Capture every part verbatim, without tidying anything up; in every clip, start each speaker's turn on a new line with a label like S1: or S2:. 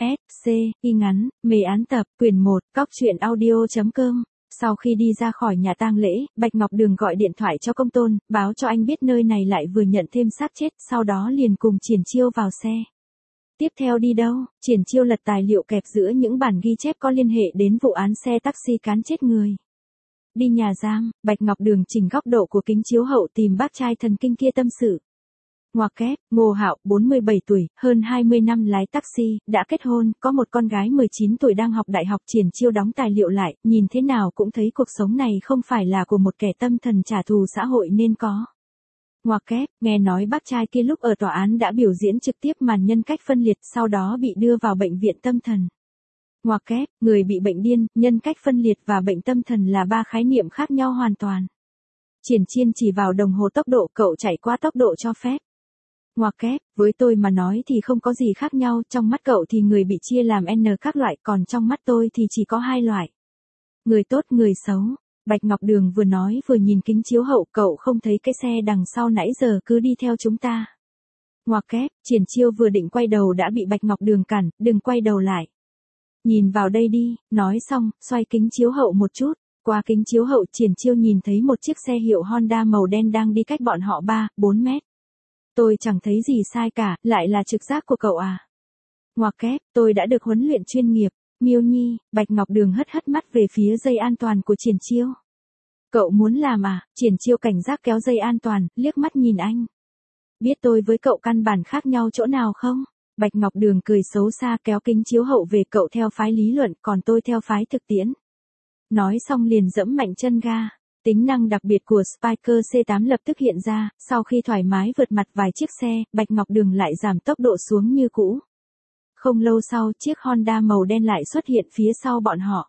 S1: S, C, y ngắn, mề án tập, quyển một, cóc truyện audio.com. Sau khi đi ra khỏi nhà tang lễ, Bạch Ngọc Đường gọi điện thoại cho Công Tôn, báo cho anh biết nơi này lại vừa nhận thêm xác chết, sau đó liền cùng Triển Chiêu vào xe. Tiếp theo đi đâu? Triển Chiêu lật tài liệu kẹp giữa những bản ghi chép có liên hệ đến vụ án xe taxi cán chết người. Đi nhà giam, Bạch Ngọc Đường chỉnh góc độ của kính chiếu hậu tìm bác trai thần kinh kia tâm sự. Ngoặc kép, Ngô Hạo, bốn mươi bảy tuổi, hơn hai mươi năm lái taxi, đã kết hôn, có một con gái mười chín tuổi đang học đại học. Triển Chiêu đóng tài liệu lại, nhìn thế nào cũng thấy cuộc sống này không phải là của một kẻ tâm thần trả thù xã hội nên có. Ngoặc kép, nghe nói bác trai kia lúc ở tòa án đã biểu diễn trực tiếp màn nhân cách phân liệt, sau đó bị đưa vào bệnh viện tâm thần. Ngoặc kép, người bị bệnh điên, nhân cách phân liệt và bệnh tâm thần là ba khái niệm khác nhau hoàn toàn. Triển Chiên chỉ vào đồng hồ tốc độ, cậu chạy qua tốc độ cho phép. Ngoặc kép, với tôi mà nói thì không có gì khác nhau, trong mắt cậu thì người bị chia làm N các loại, còn trong mắt tôi thì chỉ có hai loại. Người tốt, người xấu. Bạch Ngọc Đường vừa nói vừa nhìn kính chiếu hậu, cậu không thấy cái xe đằng sau nãy giờ cứ đi theo chúng ta. Ngoặc kép, Triển Chiêu vừa định quay đầu đã bị Bạch Ngọc Đường cản, đừng quay đầu lại. Nhìn vào đây đi, nói xong, xoay kính chiếu hậu một chút. Qua kính chiếu hậu, Triển Chiêu nhìn thấy một chiếc xe hiệu Honda màu đen đang đi cách bọn họ ba, bốn mét. Tôi chẳng thấy gì sai cả, lại là trực giác của cậu à? Ngoặc kép, tôi đã được huấn luyện chuyên nghiệp. Miêu Nhi, Bạch Ngọc Đường hất hất mắt về phía dây an toàn của Triển Chiêu. Cậu muốn làm à? Triển Chiêu cảnh giác kéo dây an toàn, liếc mắt nhìn anh. Biết tôi với cậu căn bản khác nhau chỗ nào không? Bạch Ngọc Đường cười xấu xa kéo kính chiếu hậu về, cậu theo phái lý luận, còn tôi theo phái thực tiễn. Nói xong liền dẫm mạnh chân ga. Tính năng đặc biệt của Spyker C tám lập tức hiện ra, sau khi thoải mái vượt mặt vài chiếc xe, Bạch Ngọc Đường lại giảm tốc độ xuống như cũ. Không lâu sau, chiếc Honda màu đen lại xuất hiện phía sau bọn họ.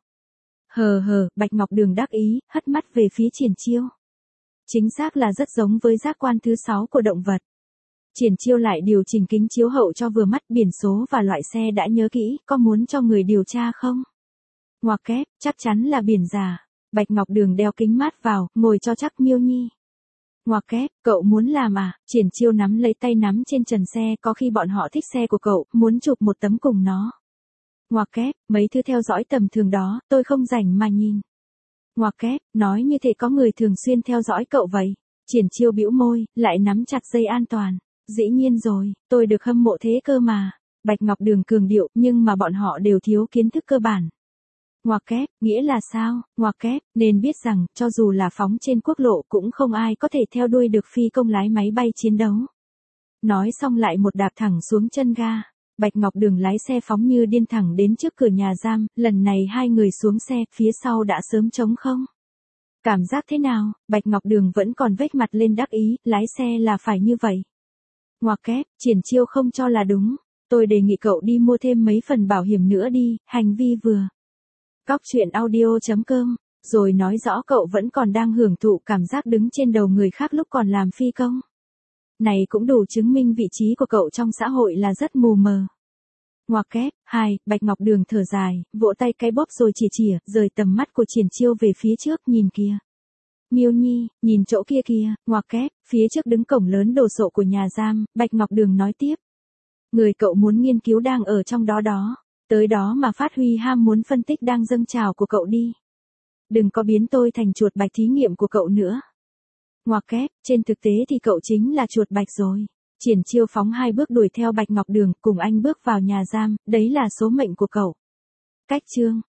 S1: Hờ hờ, Bạch Ngọc Đường đắc ý, hất mắt về phía Triển Chiêu. Chính xác là rất giống với giác quan thứ sáu của động vật. Triển Chiêu lại điều chỉnh kính chiếu hậu cho vừa mắt, biển số và loại xe đã nhớ kỹ, có muốn cho người điều tra không? Ngoặc kép, chắc chắn là biển giả. Bạch Ngọc Đường đeo kính mát vào, ngồi cho chắc Miêu Nhi. Ngoặc kép, cậu muốn làm à? Triển Chiêu nắm lấy tay nắm trên trần xe, có khi bọn họ thích xe của cậu, muốn chụp một tấm cùng nó. Ngoặc kép, mấy thứ theo dõi tầm thường đó, tôi không rảnh mà nhìn. Ngoặc kép, nói như thế có người thường xuyên theo dõi cậu vậy. Triển Chiêu bĩu môi, lại nắm chặt dây an toàn. Dĩ nhiên rồi, tôi được hâm mộ thế cơ mà. Bạch Ngọc Đường cường điệu, nhưng mà bọn họ đều thiếu kiến thức cơ bản. Ngoặc kép, nghĩa là sao? Ngoặc kép, nên biết rằng, cho dù là phóng trên quốc lộ cũng không ai có thể theo đuôi được phi công lái máy bay chiến đấu. Nói xong lại một đạp thẳng xuống chân ga. Bạch Ngọc Đường lái xe phóng như điên thẳng đến trước cửa nhà giam, lần này hai người xuống xe, phía sau đã sớm trống không. Cảm giác thế nào? Bạch Ngọc Đường vẫn còn vếch mặt lên đắc ý, lái xe là phải như vậy. Ngoặc kép, Triển Chiêu không cho là đúng. Tôi đề nghị cậu đi mua thêm mấy phần bảo hiểm nữa đi, hành vi vừa. Cóc truyện audio.com, rồi nói rõ cậu vẫn còn đang hưởng thụ cảm giác đứng trên đầu người khác lúc còn làm phi công. Này cũng đủ chứng minh vị trí của cậu trong xã hội là rất mù mờ. Ngoặc kép, hai, Bạch Ngọc Đường thở dài, vỗ tay cái bóp rồi chỉ chìa, rời tầm mắt của Triển Chiêu về phía trước, nhìn kìa. Miêu Nhi, nhìn chỗ kia kìa. Ngoặc kép, phía trước đứng cổng lớn đồ sộ của nhà giam, Bạch Ngọc Đường nói tiếp. Người cậu muốn nghiên cứu đang ở trong đó đó. Tới đó mà phát huy ham muốn phân tích đang dâng trào của cậu đi. Đừng có biến tôi thành chuột bạch thí nghiệm của cậu nữa. Ngoặc kép, trên thực tế thì cậu chính là chuột bạch rồi. Triển Chiêu phóng hai bước đuổi theo Bạch Ngọc Đường, cùng anh bước vào nhà giam, đấy là số mệnh của cậu. Cách chương.